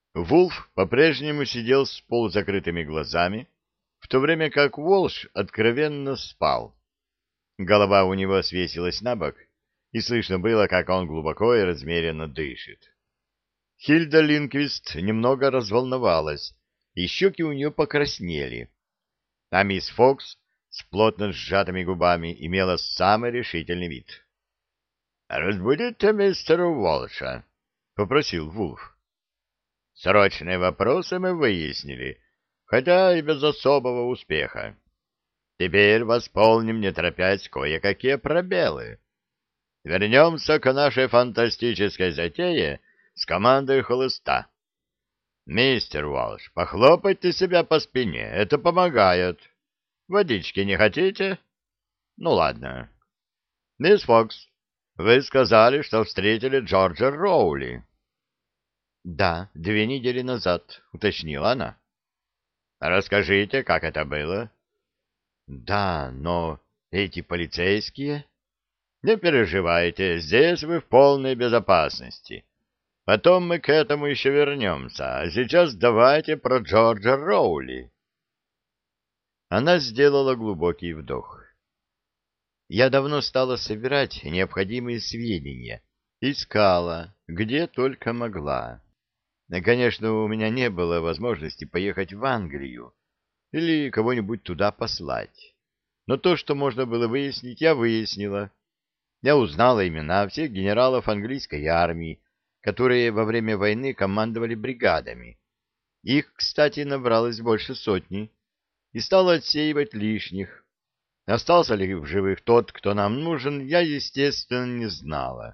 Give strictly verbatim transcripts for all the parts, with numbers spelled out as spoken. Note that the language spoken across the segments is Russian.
Вулф по-прежнему сидел с полузакрытыми глазами, в то время как Волш откровенно спал. Голова у него свесилась на бок, и слышно было, как он глубоко и размеренно дышит. Хильда Линквист немного разволновалась, и щеки у нее покраснели, а мисс Фокс с плотно сжатыми губами имела самый решительный вид. — Разбудите мистера Уолша, — попросил Вулф. — Срочные вопросы мы выяснили, хотя и без особого успеха. Теперь восполним, не торопясь, кое-какие пробелы. Вернемся к нашей фантастической затее с командой хлыста. Мистер Уолш, похлопайте себя по спине, это помогает. Водички не хотите? Ну, ладно. Мисс Фокс, вы сказали, что встретили Джорджа Роули. — Да, две недели назад, — уточнила она. — Расскажите, как это было? — Да, но эти полицейские... — Не переживайте, здесь вы в полной безопасности. Потом мы к этому еще вернемся, а сейчас давайте про Джорджа Роули. Она сделала глубокий вдох. Я давно стала собирать необходимые сведения, искала, где только могла. Конечно, у меня не было возможности поехать в Англию или кого-нибудь туда послать. Но то, что можно было выяснить, я выяснила. Я узнала имена всех генералов английской армии, которые во время войны командовали бригадами. Их, кстати, набралось больше сотни, и стала отсеивать лишних. Остался ли в живых тот, кто нам нужен, я, естественно, не знала.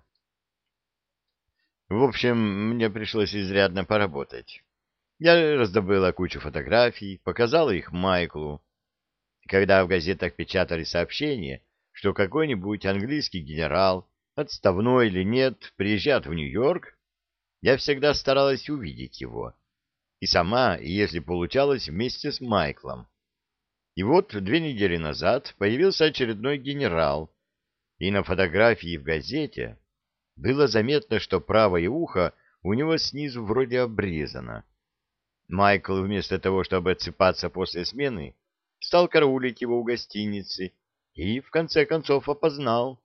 В общем, мне пришлось изрядно поработать. Я раздобыла кучу фотографий, показала их Майклу. Когда в газетах печатали сообщение, что какой-нибудь английский генерал, отставной или нет, приезжает в Нью-Йорк, я всегда старалась увидеть его. И сама, и если получалось, вместе с Майклом. И вот две недели назад появился очередной генерал, и на фотографии в газете было заметно, что правое ухо у него снизу вроде обрезано. Майкл, вместо того, чтобы отсыпаться после смены, стал караулить его у гостиницы и, в конце концов, опознал.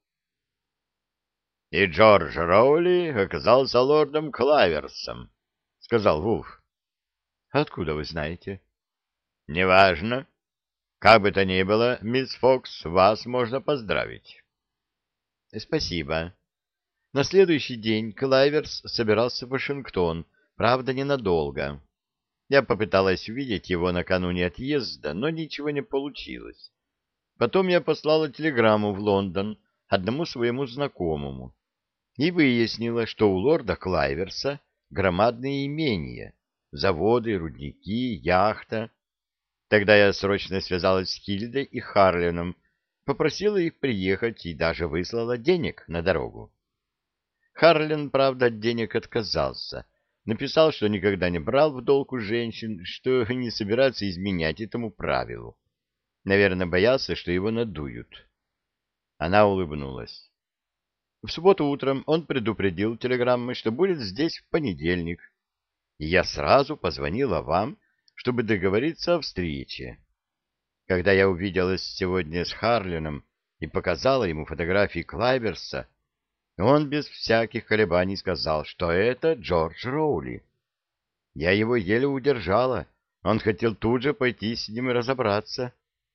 — И Джордж Роули оказался лордом Клаверсом, — сказал Вулф. — Откуда вы знаете? — Неважно. Как бы то ни было, мисс Фокс, вас можно поздравить. — Спасибо. На следующий день Клайверс собирался в Вашингтон, правда, ненадолго. Я попыталась увидеть его накануне отъезда, но ничего не получилось. Потом я послала телеграмму в Лондон одному своему знакомому и выяснила, что у лорда Клайверса громадные имения, заводы, рудники, яхта. Тогда я срочно связалась с Хильдой и Харленом, попросила их приехать и даже выслала денег на дорогу. Харлен, правда, от денег отказался. Написал, что никогда не брал в долг у женщин, что не собирается изменять этому правилу. Наверное, боялся, что его надуют. Она улыбнулась. В субботу утром он предупредил телеграммой, что будет здесь в понедельник. И я сразу позвонила вам, чтобы договориться о встрече. Когда я увиделась сегодня с Харленом и показала ему фотографии Клайверса, он без всяких колебаний сказал, что это Джордж Роули. Я его еле удержала. Он хотел тут же пойти с ним и разобраться.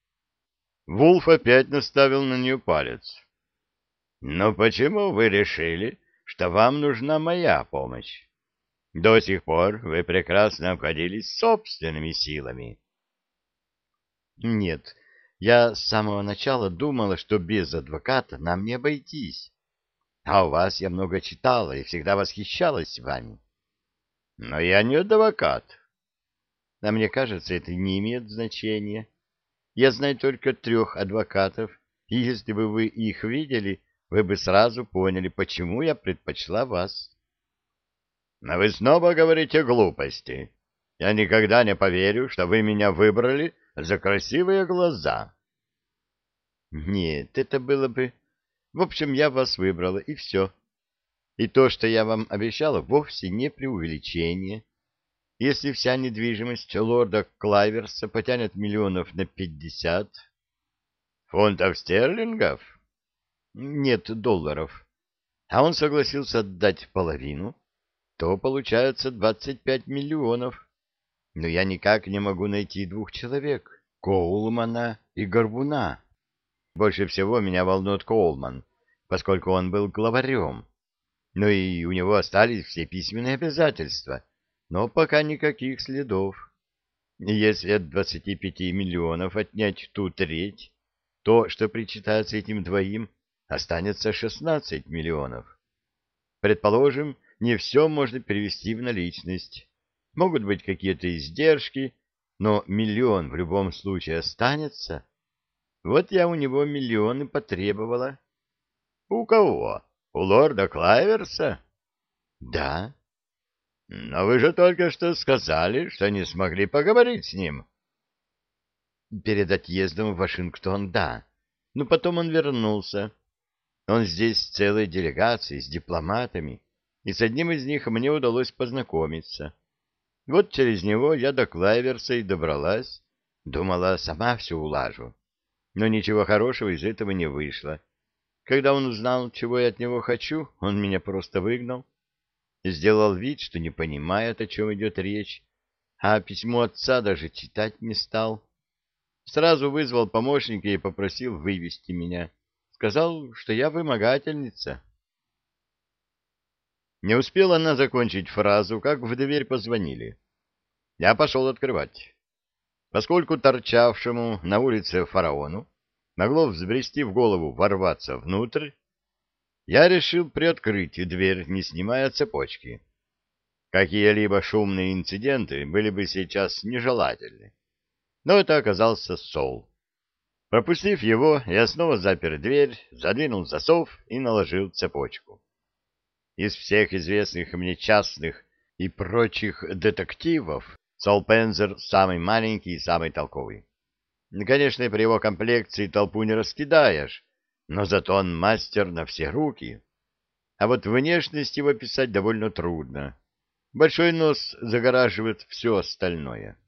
Вулф опять наставил на нее палец. — Но почему вы решили, что вам нужна моя помощь? До сих пор вы прекрасно обходились собственными силами. — Нет, я с самого начала думала, что без адвоката нам не обойтись. А у вас я много читала и всегда восхищалась вами. — Но я не адвокат. — А мне кажется, это не имеет значения. Я знаю только трех адвокатов, и если бы вы их видели, вы бы сразу поняли, почему я предпочла вас. — Но вы снова говорите глупости. Я никогда не поверю, что вы меня выбрали за красивые глаза. — Нет, это было бы... В общем, я вас выбрала, и все. И то, что я вам обещала, вовсе не преувеличение. Если вся недвижимость лорда Клайверса потянет миллионов на пятьдесят... Фунтов стерлингов? Нет, долларов. А он согласился отдать половину, то получается двадцать пять миллионов. Но я никак не могу найти двух человек — Коулмана и Горбуна. Больше всего меня волнует Коулман, поскольку он был главарем. Ну и у него остались все письменные обязательства, но пока никаких следов. И если от двадцати пяти миллионов отнять ту треть, то, что причитается этим двоим, останется шестнадцать миллионов. Предположим, не все можно перевести в наличность. Могут быть какие-то издержки, но миллион в любом случае останется. Вот я у него миллионы потребовала. — У кого? У лорда Клайверса? — Да. — Но вы же только что сказали, что не смогли поговорить с ним. — Перед отъездом в Вашингтон — да. Но потом он вернулся. Он здесь с целой делегацией, с дипломатами, и с одним из них мне удалось познакомиться. Вот через него я до Клайверса и добралась. Думала, сама все улажу. Но ничего хорошего из этого не вышло. Когда он узнал, чего я от него хочу, он меня просто выгнал. Сделал вид, что не понимает, о чем идет речь, а письмо отца даже читать не стал. Сразу вызвал помощника и попросил вывести меня. Сказал, что я вымогательница. Не успела она закончить фразу, как в дверь позвонили. Я пошел открывать. Поскольку торчавшему на улице фараону могло взбрести в голову ворваться внутрь, я решил приоткрыть дверь, не снимая цепочки. Какие-либо шумные инциденты были бы сейчас нежелательны. Но это оказался Сол. Пропустив его, я снова запер дверь, задвинул засов и наложил цепочку. Из всех известных мне частных и прочих детективов Сол Пензер самый маленький и самый толковый. Конечно, при его комплекции толпу не раскидаешь, но зато он мастер на все руки. А вот внешность его писать довольно трудно. Большой нос загораживает все остальное.